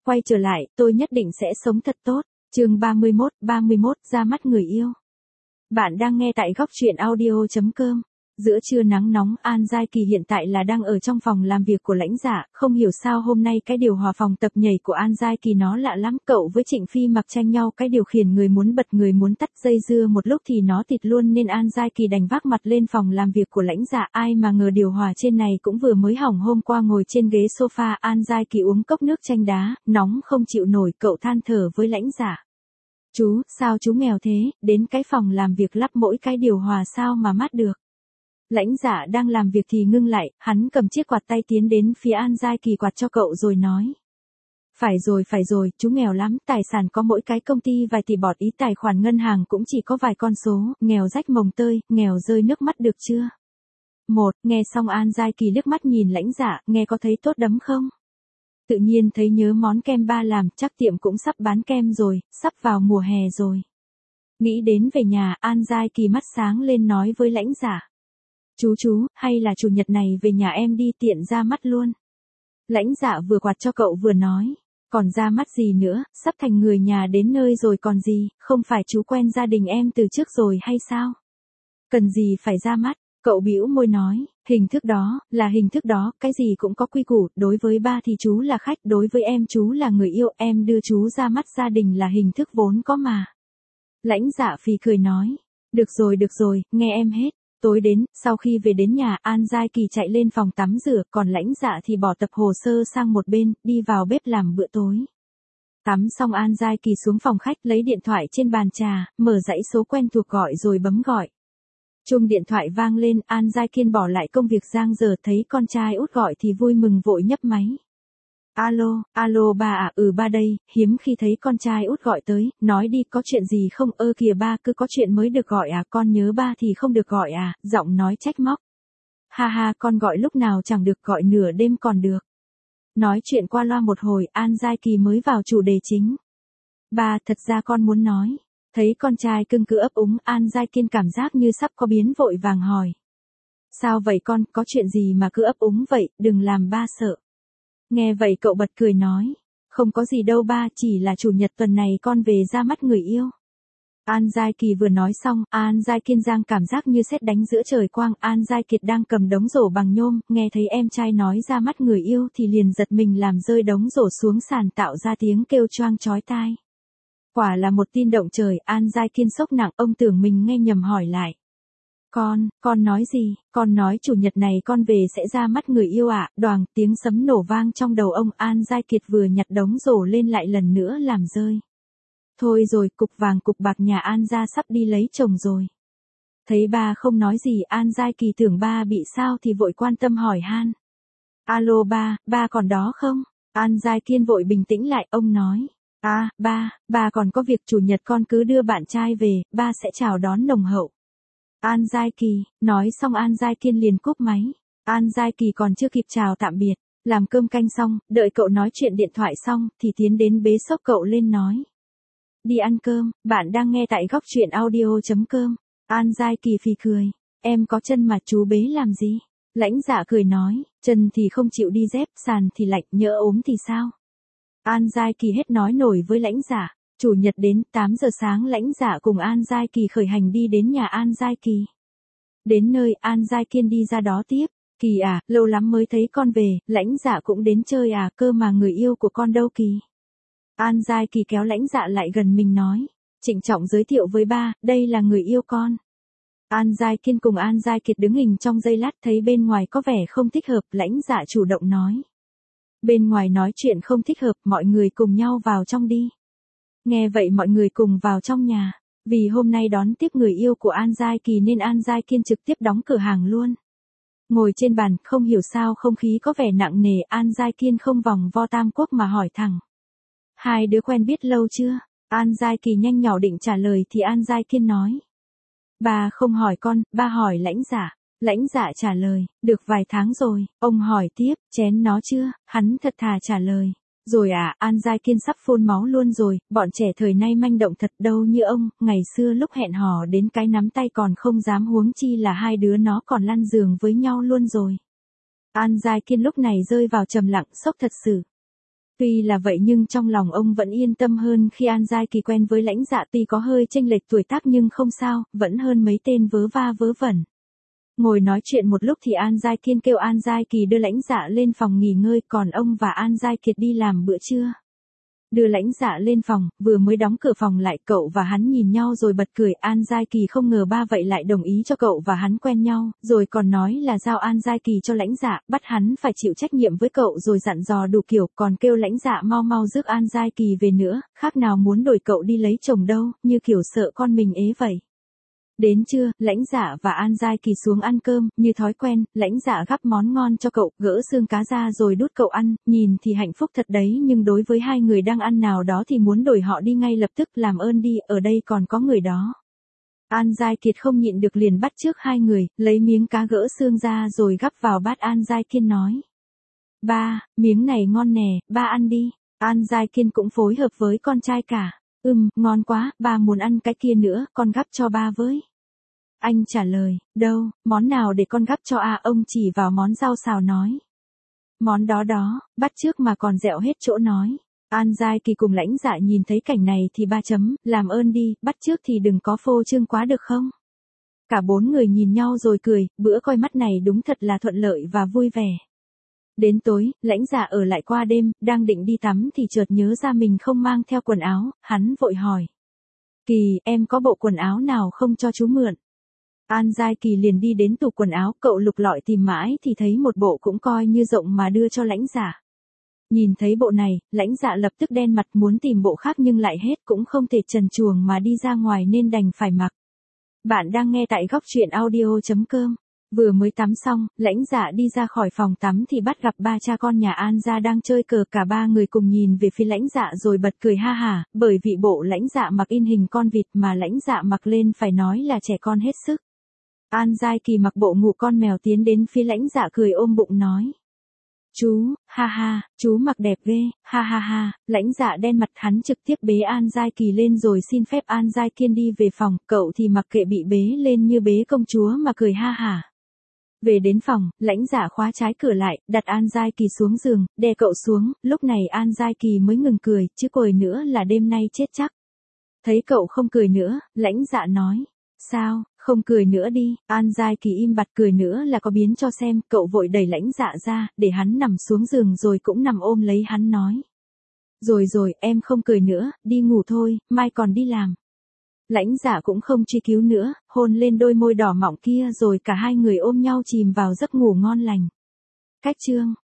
quay trở lại, tôi nhất định sẽ sống thật tốt. Chương 31, ra mắt người yêu. Bạn đang nghe tại góc truyện audio.com. Giữa trưa nắng nóng, An Giai Kỳ hiện tại là đang ở trong phòng làm việc của lãnh dạ, không hiểu sao hôm nay cái điều hòa phòng tập nhảy của An Giai Kỳ nó lạ lắm, cậu với Trịnh Phi mặc tranh nhau cái điều khiển người muốn bật người muốn tắt dây dưa một lúc thì nó tịt luôn nên An Giai Kỳ đành vác mặt lên phòng làm việc của lãnh dạ, ai mà ngờ điều hòa trên này cũng vừa mới hỏng hôm qua ngồi trên ghế sofa, An Giai Kỳ uống cốc nước chanh đá, nóng không chịu nổi, cậu than thở với lãnh dạ. Chú, sao chú nghèo thế, đến cái phòng làm việc lắp mỗi cái điều hòa sao mà mát được. Lãnh dạ đang làm việc thì ngưng lại, hắn cầm chiếc quạt tay tiến đến phía An Giai Kỳ quạt cho cậu rồi nói. Phải rồi, chú nghèo lắm, tài sản có mỗi cái công ty vài tỷ bọt ý, tài khoản ngân hàng cũng chỉ có vài con số, nghèo rách mồng tơi, nghèo rơi nước mắt được chưa? Nghe xong An Giai Kỳ liếc mắt nhìn lãnh dạ, nghe có thấy tốt đấm không? Tự nhiên thấy nhớ món kem ba làm, chắc tiệm cũng sắp bán kem rồi, sắp vào mùa hè rồi. Nghĩ đến về nhà, An Giai Kỳ mắt sáng lên nói với lãnh dạ. Chú, hay là chủ nhật này về nhà em đi tiện ra mắt luôn. Lãnh dạ vừa quạt cho cậu vừa nói, còn ra mắt gì nữa, sắp thành người nhà đến nơi rồi còn gì, không phải chú quen gia đình em từ trước rồi hay sao? Cần gì phải ra mắt, cậu bĩu môi nói, hình thức đó, cái gì cũng có quy củ, đối với ba thì chú là khách, đối với em chú là người yêu, em đưa chú ra mắt gia đình là hình thức vốn có mà. Lãnh dạ phì cười nói, được rồi, nghe em hết. Tối đến, sau khi về đến nhà, An Giai Kỳ chạy lên phòng tắm rửa, còn lãnh dạ thì bỏ tập hồ sơ sang một bên, đi vào bếp làm bữa tối. Tắm xong An Giai Kỳ xuống phòng khách lấy điện thoại trên bàn trà, mở dãy số quen thuộc gọi rồi bấm gọi. Chuông điện thoại vang lên, An Giai Kiên bỏ lại công việc giang dở thấy con trai út gọi thì vui mừng vội nhấc máy. Alo ba à, ba đây, hiếm khi thấy con trai út gọi tới, nói đi có chuyện gì không, kìa ba cứ có chuyện mới được gọi à, con nhớ ba thì không được gọi à, giọng nói trách móc. Ha, con gọi lúc nào chẳng được, gọi nửa đêm còn được. Nói chuyện qua loa một hồi, An Giai Kỳ mới vào chủ đề chính. Ba, thật ra con muốn nói. Thấy con trai cưng cứ ấp úng, An Giai Kiên cảm giác như sắp có biến vội vàng hỏi. Sao vậy con, có chuyện gì mà cứ ấp úng vậy, đừng làm ba sợ. Nghe vậy cậu bật cười nói, không có gì đâu ba, chỉ là chủ nhật tuần này con về ra mắt người yêu. An Giai Kỳ vừa nói xong, An Giai Kiên giang cảm giác như sét đánh giữa trời quang, An Giai Kiệt đang cầm đống rổ bằng nhôm, nghe thấy em trai nói ra mắt người yêu thì liền giật mình làm rơi đống rổ xuống sàn tạo ra tiếng kêu choang chói tai. Quả là một tin động trời, An Giai Kiên sốc nặng, ông tưởng mình nghe nhầm hỏi lại. Con nói gì, con nói chủ nhật này con về sẽ ra mắt người yêu ạ, đoàng, tiếng sấm nổ vang trong đầu ông, An Giai Kiệt vừa nhặt đống rổ lên lại lần nữa làm rơi. Thôi rồi, cục vàng cục bạc nhà An gia sắp đi lấy chồng rồi. Thấy ba không nói gì, An Giai Kỳ tưởng ba bị sao thì vội quan tâm hỏi han. Alo ba còn đó không? An Giai Kiên vội bình tĩnh lại, ông nói. Ba còn có việc, chủ nhật con cứ đưa bạn trai về, ba sẽ chào đón nồng hậu. An Giai Kỳ, nói xong An Giai Kiên liền cúp máy. An Giai Kỳ còn chưa kịp chào tạm biệt, làm cơm canh xong, đợi cậu nói chuyện điện thoại xong, thì tiến đến bế xốc cậu lên nói. Đi ăn cơm, bạn đang nghe tại góc truyện audio.com. An Giai Kỳ phì cười, em có chân mà chú bế làm gì? Lãnh dạ cười nói, chân thì không chịu đi dép, sàn thì lạnh, nhỡ ốm thì sao? An Giai Kỳ hết nói nổi với lãnh dạ. Chủ nhật đến 8 giờ sáng lãnh dạ cùng An Giai Kỳ khởi hành đi đến nhà An Giai Kỳ. Đến nơi An Giai Kiên đi ra đó tiếp. Kỳ à, lâu lắm mới thấy con về, lãnh dạ cũng đến chơi à, cơ mà người yêu của con đâu Kỳ. An Giai Kỳ kéo lãnh dạ lại gần mình nói. Trịnh trọng giới thiệu với ba, đây là người yêu con. An Giai Kiên cùng An Giai Kiệt đứng hình trong giây lát thấy bên ngoài có vẻ không thích hợp, lãnh dạ chủ động nói. Bên ngoài nói chuyện không thích hợp, mọi người cùng nhau vào trong đi. Nghe vậy mọi người cùng vào trong nhà, vì hôm nay đón tiếp người yêu của An Giai Kỳ nên An Giai Kiên trực tiếp đóng cửa hàng luôn. Ngồi trên bàn, không hiểu sao không khí có vẻ nặng nề, An Giai Kiên không vòng vo tam quốc mà hỏi thẳng. Hai đứa quen biết lâu chưa? An Giai Kỳ nhanh nhỏ định trả lời thì An Giai Kiên nói. Ba không hỏi con, ba hỏi lãnh dạ. Lãnh dạ trả lời, được vài tháng rồi, ông hỏi tiếp, chén nó chưa, hắn thật thà trả lời. Rồi à, An Giai Kiên sắp phun máu luôn rồi, bọn trẻ thời nay manh động thật đâu như ông, ngày xưa lúc hẹn hò đến cái nắm tay còn không dám huống chi là hai đứa nó còn lăn giường với nhau luôn rồi. An Giai Kiên lúc này rơi vào trầm lặng, sốc thật sự. Tuy là vậy nhưng trong lòng ông vẫn yên tâm hơn khi An Giai Kỳ quen với Lãnh Dạ, tuy có hơi chênh lệch tuổi tác nhưng không sao, vẫn hơn mấy tên vớ va vớ vẩn. Ngồi nói chuyện một lúc thì An Giai Kiên kêu An Giai Kỳ đưa Lãnh Dạ lên phòng nghỉ ngơi, còn ông và An Giai Kiệt đi làm bữa trưa. Đưa Lãnh Dạ lên phòng, vừa mới đóng cửa phòng lại, cậu và hắn nhìn nhau rồi bật cười. An Giai Kỳ không ngờ ba vậy lại đồng ý cho cậu và hắn quen nhau, rồi còn nói là giao An Giai Kỳ cho Lãnh Dạ, bắt hắn phải chịu trách nhiệm với cậu, rồi dặn dò đủ kiểu, còn kêu Lãnh Dạ mau mau rước An Giai Kỳ về nữa, khác nào muốn đổi cậu đi lấy chồng đâu, như kiểu sợ con mình ế vậy. Đến trưa, Lãnh Dạ và An Giai Kỳ xuống ăn cơm, như thói quen, Lãnh Dạ gắp món ngon cho cậu, gỡ xương cá ra rồi đút cậu ăn, nhìn thì hạnh phúc thật đấy, nhưng đối với hai người đang ăn nào đó thì muốn đổi họ đi ngay lập tức, làm ơn đi, ở đây còn có người đó. An Giai Kiệt không nhịn được liền bắt chước hai người, lấy miếng cá gỡ xương ra rồi gắp vào bát. An Giai Kiên nói: "Ba, miếng này ngon nè, ba ăn đi." An Giai Kiên cũng phối hợp với con trai cả. Ngon quá, ba muốn ăn cái kia nữa, con gắp cho ba với." Anh trả lời: "Đâu, món nào để con gắp cho a?" Ông chỉ vào món rau xào nói: "Món đó đó." Bắt chước mà còn dẹo hết chỗ nói. An Giai Kỳ cùng Lãnh Dạ nhìn thấy cảnh này thì làm ơn đi, bắt chước thì đừng có phô trương quá được không? Cả bốn người nhìn nhau rồi cười, bữa coi mắt này đúng thật là thuận lợi và vui vẻ. Đến tối, Lãnh Dạ ở lại qua đêm, đang định đi tắm thì chợt nhớ ra mình không mang theo quần áo, hắn vội hỏi: "Kỳ, em có bộ quần áo nào không cho chú mượn?" An Giai Kỳ liền đi đến tủ quần áo, cậu lục lọi tìm mãi thì thấy một bộ cũng coi như rộng mà đưa cho Lãnh Dạ. Nhìn thấy bộ này, Lãnh Dạ lập tức đen mặt, muốn tìm bộ khác nhưng lại hết, cũng không thể trần truồng mà đi ra ngoài nên đành phải mặc. Bạn đang nghe tại góc truyện audio.com. Vừa mới tắm xong, Lãnh Dạ đi ra khỏi phòng tắm thì bắt gặp ba cha con nhà An gia đang chơi cờ, cả ba người cùng nhìn về phía Lãnh Dạ rồi bật cười ha hả, bởi vì bộ Lãnh Dạ mặc in hình con vịt mà Lãnh Dạ mặc lên phải nói là trẻ con hết sức. An Giai Kỳ mặc bộ ngủ con mèo tiến đến phía Lãnh Dạ cười ôm bụng nói: "Chú, ha ha, chú mặc đẹp ghê, ha ha ha." Lãnh Dạ đen mặt, hắn trực tiếp bế An Giai Kỳ lên rồi xin phép An Giai Kiên đi về phòng, cậu thì mặc kệ bị bế lên như bế công chúa mà cười ha hả. Về đến phòng, Lãnh Dạ khóa trái cửa lại, đặt An Giai Kỳ xuống giường, đè cậu xuống, lúc này An Giai Kỳ mới ngừng cười, chứ cười nữa là đêm nay chết chắc. Thấy cậu không cười nữa, Lãnh Dạ nói: "Sao, không cười nữa đi." An Giai Kỳ im bặt, cười nữa là có biến cho xem, cậu vội đẩy Lãnh Dạ ra, để hắn nằm xuống giường rồi cũng nằm ôm lấy hắn nói: Rồi rồi, em không cười nữa, đi ngủ thôi, mai còn đi làm." Lãnh Dạ cũng không truy cứu nữa, hôn lên đôi môi đỏ mọng kia rồi cả hai người ôm nhau chìm vào giấc ngủ ngon lành. Cách chương